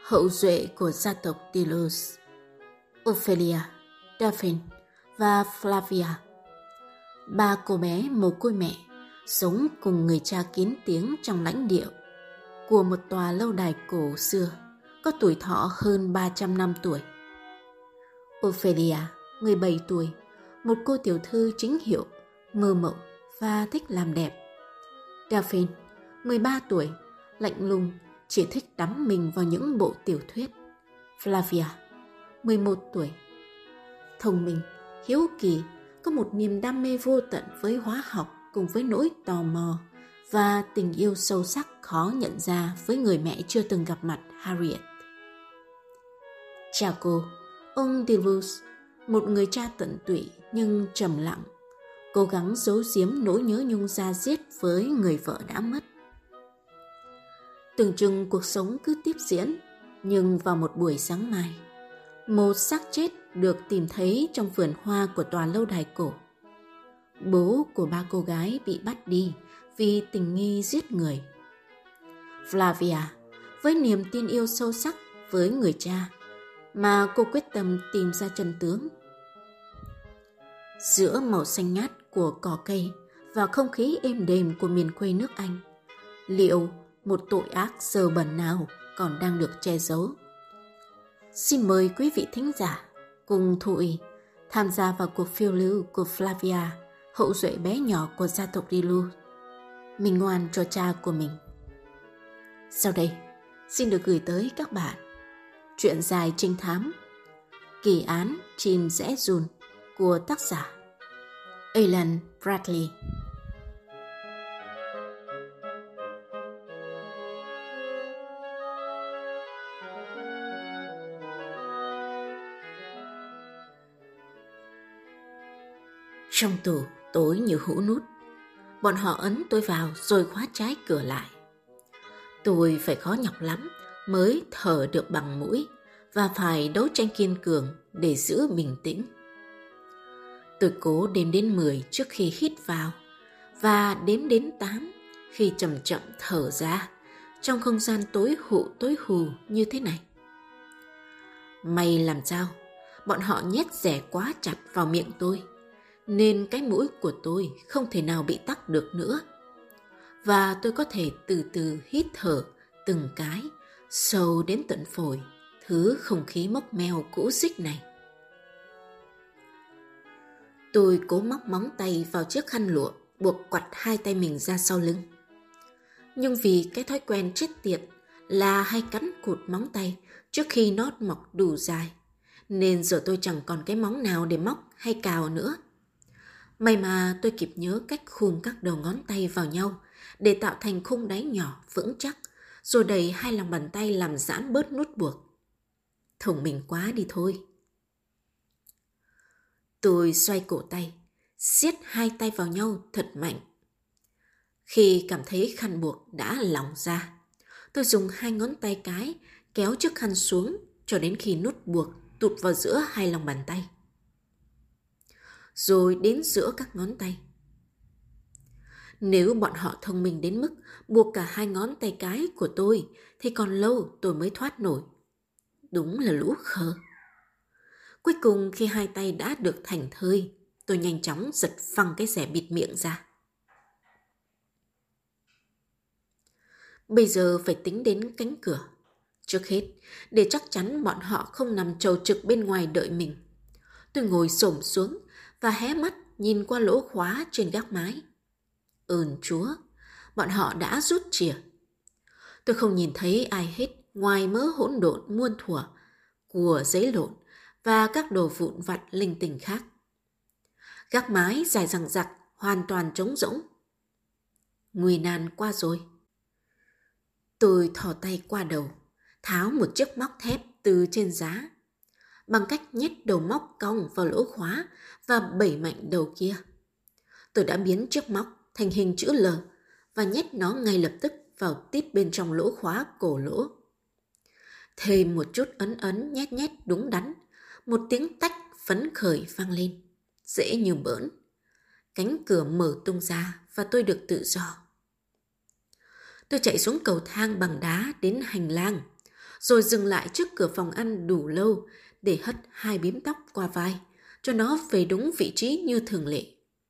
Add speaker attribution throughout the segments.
Speaker 1: hậu duệ của gia tộc Delos, Ophelia, Daphne và Flavia. Ba cô bé mồ côi mẹ sống cùng người cha kín tiếng trong lãnh địa của một tòa lâu đài cổ xưa có tuổi thọ hơn 300 năm tuổi. Ophelia, 17 tuổi, một cô tiểu thư chính hiệu, mơ mộng và thích làm đẹp. Daphne, 13 tuổi, lạnh lùng, chỉ thích đắm mình vào những bộ tiểu thuyết. Flavia, 11 tuổi, thông minh, hiếu kỳ, có một niềm đam mê vô tận với hóa học cùng với nỗi tò mò và tình yêu sâu sắc khó nhận ra với người mẹ chưa từng gặp mặt Harriet. Cha cô, ông Delos, một người cha tận tụy nhưng trầm lặng, cố gắng giấu giếm nỗi nhớ nhung da diết với người vợ đã mất. Tưởng chừng cuộc sống cứ tiếp diễn, nhưng vào một buổi sáng mai, một xác chết được tìm thấy trong vườn hoa của tòa lâu đài cổ. Bố của ba cô gái bị bắt đi vì tình nghi giết người. Flavia, với niềm tin yêu sâu sắc với người cha, mà cô quyết tâm tìm ra chân tướng. Giữa màu xanh ngát của cỏ cây và không khí êm đềm của miền quê nước Anh, liệu một tội ác dơ bẩn nào còn đang được che giấu? Xin mời quý vị thính giả cùng Thu Uy tham gia vào cuộc phiêu lưu của Flavia, hậu duệ bé nhỏ của gia tộc Delos, minh oan cho cha của mình. Sau đây, xin được gửi tới các bạn truyện dài trinh thám Kỳ án chim rẽ run của tác giả Alan Bradley. Trong tù tối như hũ nút, bọn họ ấn tôi vào rồi khóa trái cửa lại. Tôi phải khó nhọc lắm mới thở được bằng mũi và phải đấu tranh kiên cường để giữ bình tĩnh. Tôi cố đếm đến 10 trước khi hít vào và đếm đến 8 khi chậm chậm thở ra trong không gian tối hù như thế này. May làm sao, bọn họ nhét rẻ quá chặt vào miệng tôi, nên cái mũi của tôi không thể nào bị tắc được nữa. Và tôi có thể từ từ hít thở từng cái, sâu đến tận phổi, thứ không khí mốc meo cũ xích này. Tôi cố móc móng tay vào chiếc khăn lụa, buộc quặt hai tay mình ra sau lưng. Nhưng vì cái thói quen chết tiệt là hay cắn cụt móng tay trước khi nó mọc đủ dài, nên giờ tôi chẳng còn cái móng nào để móc hay cào nữa. May mà tôi kịp nhớ cách khum các đầu ngón tay vào nhau để tạo thành khung đáy nhỏ vững chắc, rồi đẩy hai lòng bàn tay làm giãn bớt nút buộc. Thông minh quá đi thôi. Tôi xoay cổ tay, siết hai tay vào nhau thật mạnh. Khi cảm thấy khăn buộc đã lỏng ra, tôi dùng hai ngón tay cái kéo chiếc khăn xuống cho đến khi nút buộc tụt vào giữa hai lòng bàn tay, rồi đến giữa các ngón tay. Nếu bọn họ thông minh đến mức buộc cả hai ngón tay cái của tôi thì còn lâu tôi mới thoát nổi. Đúng là lũ khờ. Cuối cùng khi hai tay đã được thành thơi, tôi nhanh chóng giật phăng cái rẻ bịt miệng ra. Bây giờ phải tính đến cánh cửa. Trước hết, để chắc chắn bọn họ không nằm chầu trực bên ngoài đợi mình, tôi ngồi xổm xuống và hé mắt nhìn qua lỗ khóa trên gác mái. Ơn Chúa, bọn họ đã rút chìa. Tôi không nhìn thấy ai hết ngoài mớ hỗn độn muôn thuở của giấy lộn và các đồ vụn vặt linh tinh khác. Gác mái dài dằng dặc, hoàn toàn trống rỗng. Nguy nan qua rồi. Tôi thò tay qua đầu, tháo một chiếc móc thép từ trên giá, bằng cách nhét đầu móc cong vào lỗ khóa và bẩy mạnh đầu kia. Tôi đã biến chiếc móc thành hình chữ L và nhét nó ngay lập tức vào tít bên trong lỗ khóa cổ lỗ. Thêm một chút ấn ấn nhét nhét đúng đắn, một tiếng tách phấn khởi vang lên, dễ như bỡn. Cánh cửa mở tung ra và tôi được tự do. Tôi chạy xuống cầu thang bằng đá đến hành lang, rồi dừng lại trước cửa phòng ăn đủ lâu để hất 2 bím tóc qua vai, cho nó về đúng vị trí như thường lệ.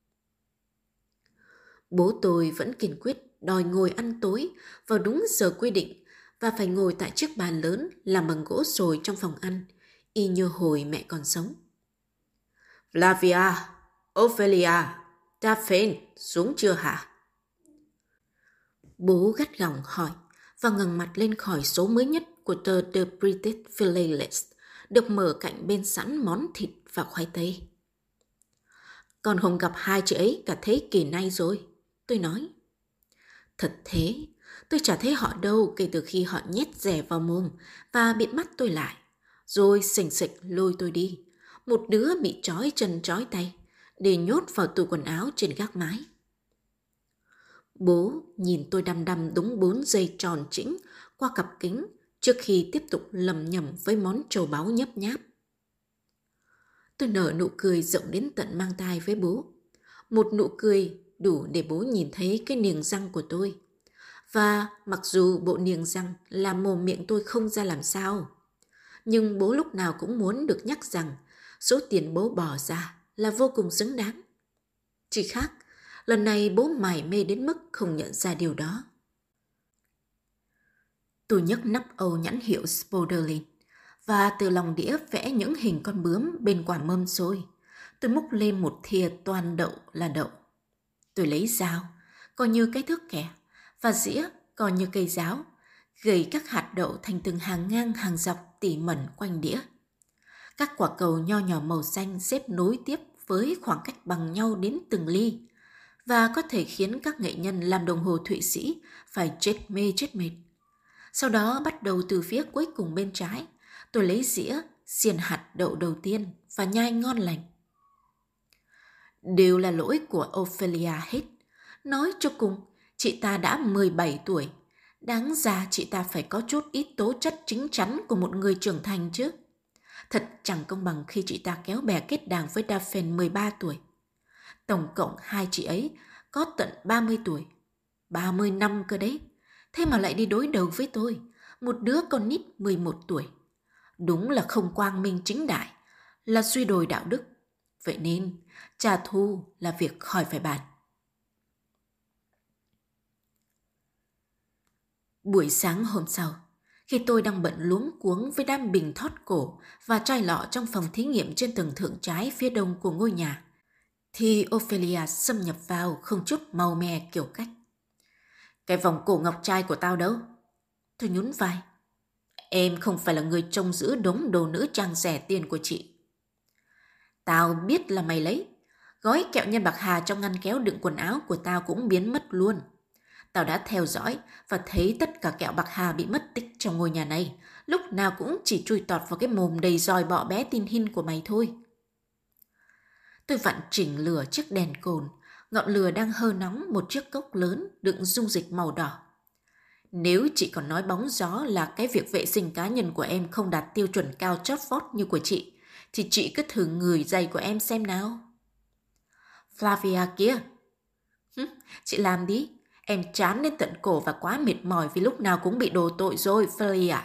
Speaker 1: Bố tôi vẫn kiên quyết đòi ngồi ăn tối vào đúng giờ quy định và phải ngồi tại chiếc bàn lớn làm bằng gỗ sồi trong phòng ăn, y như hồi mẹ còn sống. Flavia, Ophelia, Daphne, xuống chưa hả? Bố gắt gỏng hỏi và ngẩng mặt lên khỏi số mới nhất của tờ The British Philatelic, được mở cạnh bên sẵn món thịt và khoai tây. Con không gặp hai chị ấy cả thế kỷ nay rồi, tôi nói. Thật thế, tôi chả thấy họ đâu kể từ khi họ nhét rẻ vào mồm và bịt mắt tôi lại, rồi xình xịch lôi tôi đi. Một đứa bị trói chân trói tay, để nhốt vào tủ quần áo trên gác mái. Bố nhìn tôi đăm đăm đúng 4 giây tròn chỉnh qua cặp kính trước khi tiếp tục lầm nhầm với món trầu báu nhấp nháp. Tôi nở nụ cười rộng đến tận mang tai với bố. Một nụ cười đủ để bố nhìn thấy cái niềng răng của tôi. Và mặc dù bộ niềng răng làm mồm miệng tôi không ra làm sao, nhưng bố lúc nào cũng muốn được nhắc rằng số tiền bố bỏ ra là vô cùng xứng đáng. Chỉ khác, lần này bố mải mê đến mức không nhận ra điều đó. Tôi nhấc nắp âu nhãn hiệu Spoderlin và từ lòng đĩa vẽ những hình con bướm bên quả mâm xôi. Tôi múc lên một thìa toàn đậu là đậu. Tôi lấy dao, coi như cái thước kẻ, và dĩa coi như cây giáo, gầy các hạt đậu thành từng hàng ngang hàng dọc tỉ mẩn quanh đĩa. Các quả cầu nho nhỏ màu xanh xếp nối tiếp với khoảng cách bằng nhau đến từng ly, và có thể khiến các nghệ nhân làm đồng hồ Thụy Sĩ phải chết mê chết mệt. Sau đó bắt đầu từ phía cuối cùng bên trái, tôi lấy dĩa, xiên hạt đậu đầu tiên và nhai ngon lành. Đều là lỗi của Ophelia hết. Nói cho cùng, chị ta đã 17 tuổi. Đáng ra chị ta phải có chút ít tố chất chín chắn của một người trưởng thành chứ. Thật chẳng công bằng khi chị ta kéo bè kết đảng với Daphne 13 tuổi. Tổng cộng hai chị ấy có tận 30 tuổi. 30 năm cơ đấy. Thế mà lại đi đối đầu với tôi, một đứa con nít 11 tuổi. Đúng là không quang minh chính đại, là suy đồi đạo đức. Vậy nên, trả thù là việc khỏi phải bàn. Buổi sáng hôm sau, khi tôi đang bận luống cuống với đám bình thót cổ và chai lọ trong phòng thí nghiệm trên tầng thượng trái phía đông của ngôi nhà, thì Ophelia xâm nhập vào không chút màu mè kiểu cách. Cái vòng cổ ngọc trai của tao đâu? Tôi nhún vai. Em không phải là người trông giữ đống đồ nữ trang rẻ tiền của chị. Tao biết là mày lấy. Gói kẹo nhân bạc hà trong ngăn kéo đựng quần áo của tao cũng biến mất luôn. Tao đã theo dõi và thấy tất cả kẹo bạc hà bị mất tích trong ngôi nhà này. Lúc nào cũng chỉ chui tọt vào cái mồm đầy dòi bọ bé tin hin của mày thôi. Tôi vặn chỉnh lửa chiếc đèn cồn. Ngọn lửa đang hơ nóng một chiếc cốc lớn đựng dung dịch màu đỏ. Nếu chị còn nói bóng gió là cái việc vệ sinh cá nhân của em không đạt tiêu chuẩn cao chót vót như của chị, thì chị cứ thử ngửi giày của em xem nào. Flavia kia. Chị làm đi. Em chán đến tận cổ và quá mệt mỏi vì lúc nào cũng bị đổ tội rồi, Flavia.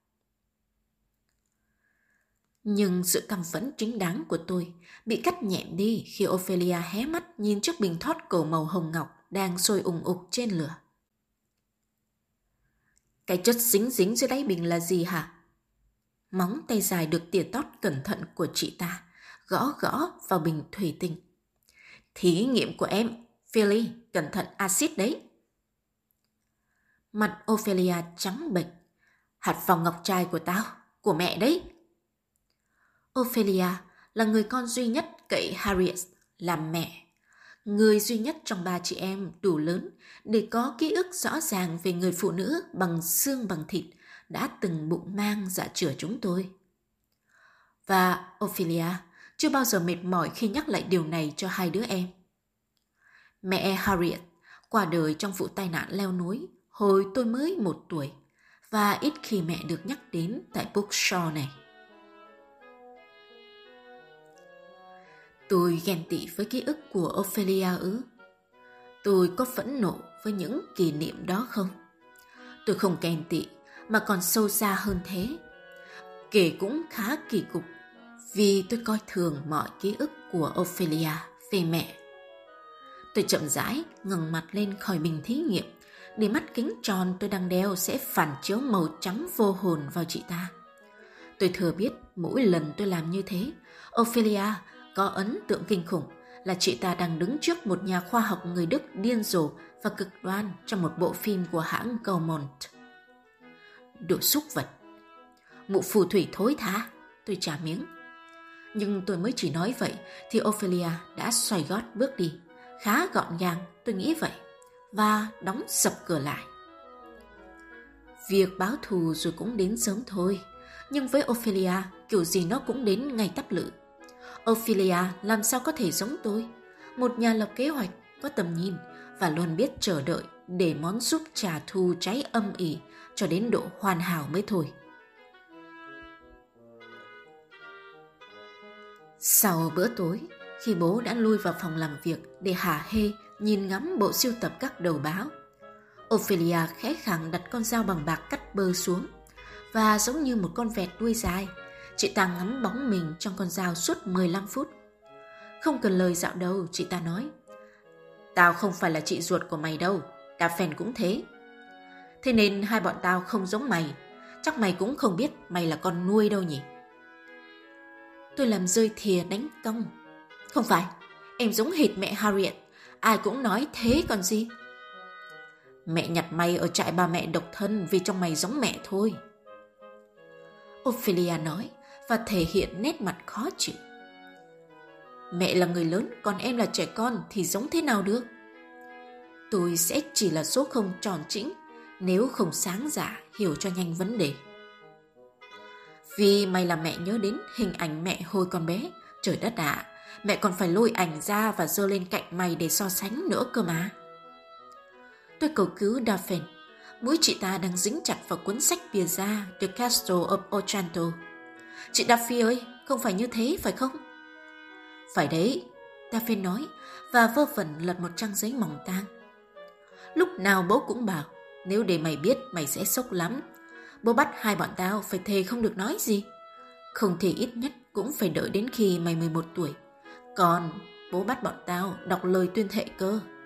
Speaker 1: Nhưng sự căm phẫn chính đáng của tôi bị cắt nhẹm đi khi Ophelia hé mắt nhìn chiếc bình thót cổ màu hồng ngọc đang sôi ùng ục trên lửa. Cái chất dính dính dưới đáy bình là gì hả? Móng tay dài được tỉa tót cẩn thận của chị ta gõ gõ vào bình thủy tinh. Thí nghiệm của em, Philly, cẩn thận axit đấy. Mặt Ophelia trắng bệch. Hạt vòng ngọc trai của tao, của mẹ đấy. Ophelia là người con duy nhất cậy Harriet làm mẹ. Người duy nhất trong ba chị em đủ lớn để có ký ức rõ ràng về người phụ nữ bằng xương bằng thịt đã từng bụng mang dạ chửa chúng tôi. Và Ophelia chưa bao giờ mệt mỏi khi nhắc lại điều này cho hai đứa em. Mẹ Harriet qua đời trong vụ tai nạn leo núi hồi tôi mới 1 tuổi và ít khi mẹ được nhắc đến tại Bookshore này. Tôi ghen tị với ký ức của Ophelia ư? Tôi có phẫn nộ với những kỷ niệm đó không? Tôi không ghen tị mà còn sâu xa hơn thế. Kể cũng khá kỳ cục, vì tôi coi thường mọi ký ức của Ophelia về mẹ. Tôi chậm rãi ngẩng mặt lên khỏi bình thí nghiệm, để mắt kính tròn tôi đang đeo sẽ phản chiếu màu trắng vô hồn vào chị ta. Tôi thừa biết mỗi lần tôi làm như thế, Ophelia có ấn tượng kinh khủng là chị ta đang đứng trước một nhà khoa học người Đức điên rồ và cực đoan trong một bộ phim của hãng Gaumont. Đồ súc vật! Mụ phù thủy thối tha! Tôi trả miếng. Nhưng tôi mới chỉ nói vậy thì Ophelia đã xoay gót bước đi, khá gọn gàng, tôi nghĩ vậy, và đóng sập cửa lại. Việc báo thù rồi cũng đến sớm thôi, nhưng với Ophelia kiểu gì nó cũng đến ngay tắp lự. Ophelia làm sao có thể giống tôi, một nhà lập kế hoạch, có tầm nhìn và luôn biết chờ đợi để món súp trả thù cháy âm ỉ cho đến độ hoàn hảo mới thôi. Sau bữa tối, khi bố đã lui vào phòng làm việc để hả hê nhìn ngắm bộ sưu tập các đầu báo, Ophelia khẽ khàng đặt con dao bằng bạc cắt bơ xuống, và giống như một con vẹt đuôi dài, chị ta ngắm bóng mình trong con dao suốt 15 phút. Không cần lời dạo đầu, chị ta nói: "Tao không phải là chị ruột của mày đâu, Daphne cũng thế. Thế nên hai bọn tao không giống mày, chắc mày cũng không biết mày là con nuôi đâu nhỉ?" Tôi làm rơi thìa đánh cong. "Không phải, em giống hệt mẹ Harriet, ai cũng nói thế còn gì." "Mẹ nhặt mày ở trại bà mẹ độc thân vì trong mày giống mẹ thôi," Ophelia nói và thể hiện nét mặt khó chịu. "Mẹ là người lớn, còn em là trẻ con thì giống thế nào được? Tôi sẽ chỉ là số không tròn trĩnh nếu không sáng dạ hiểu cho nhanh vấn đề. Vì mày làm mẹ nhớ đến hình ảnh mẹ hồi còn bé. Trời đất ạ, mẹ còn phải lôi ảnh ra và giơ lên cạnh mày để so sánh nữa cơ mà." Tôi cầu cứu Daphne. Mũi chị ta đang dính chặt vào cuốn sách bìa da The Castle of Otranto. "Chị Daphne ơi, không phải như thế phải không?" "Phải đấy," Daphne nói và vơ vẩn lật một trang giấy mỏng tang. "Lúc nào bố cũng bảo, nếu để mày biết mày sẽ sốc lắm. Bố bắt hai bọn tao phải thề không được nói gì. Không thì ít nhất cũng phải đợi đến khi mày 11 tuổi. Còn bố bắt bọn tao đọc lời tuyên thệ cơ.